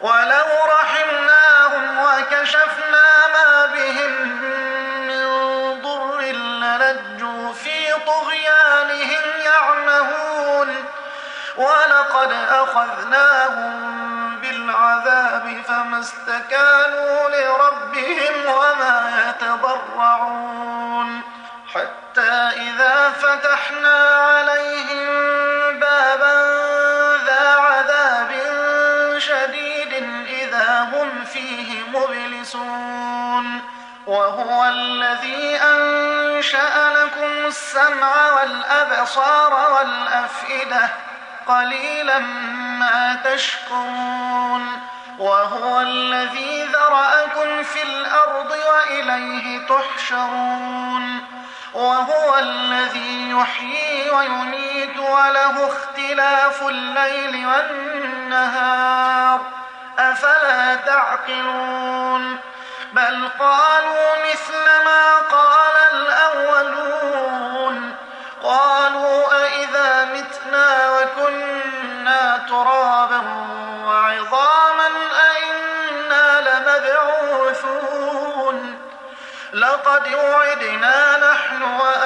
ولو رحمناهم وكشفنا ما بهم من ضر للجوا في طغيانهم يعمهون ولقد أخذناهم بالعذاب فما استكانوا لربهم وما يتضرعون حتى إذا فتحنا عليهم بابا ذا عذاب شديد إذا هم فيه مبلسون وهو الذي أنشأ لكم السمع والأبصار والأفئدة قليلا ما تشكرون وهو الذي ذرأكم في الأرض وإليه تحشرون وهو الذي يحيي ويميت وله اختلاف الليل والنهار أفلا تعقلون بل قالوا مثل ما قال الأولون قالوا أئذا متنا وكنا ترابا وعظاما أئنا لمبعوثون لقد وعدنا نحن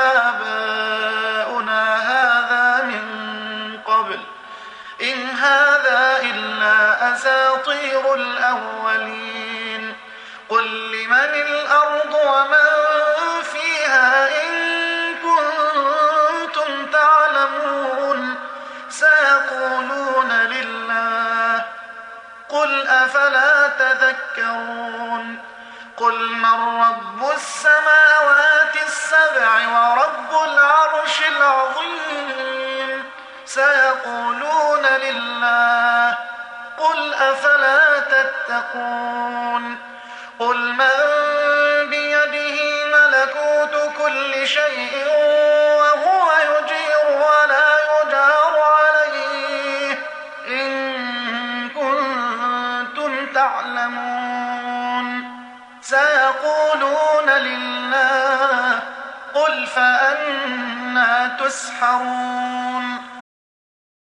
وآباؤنا هذا من قبل إن هذا إلا أساطير الأولين قل لمن الأرض ومن فيها إن كنتم تعلمون سيقولون لله قل أفلا تذكرون قل من رب السماوات السبع ورب العرش العظيم سيقولون لله قل أفلا تتقون قل من بيده ملكوت كل شيء وهو يجير ولا يجار عليه إن كنتم تعلمون سيقولون لله قل فأنى تسحرون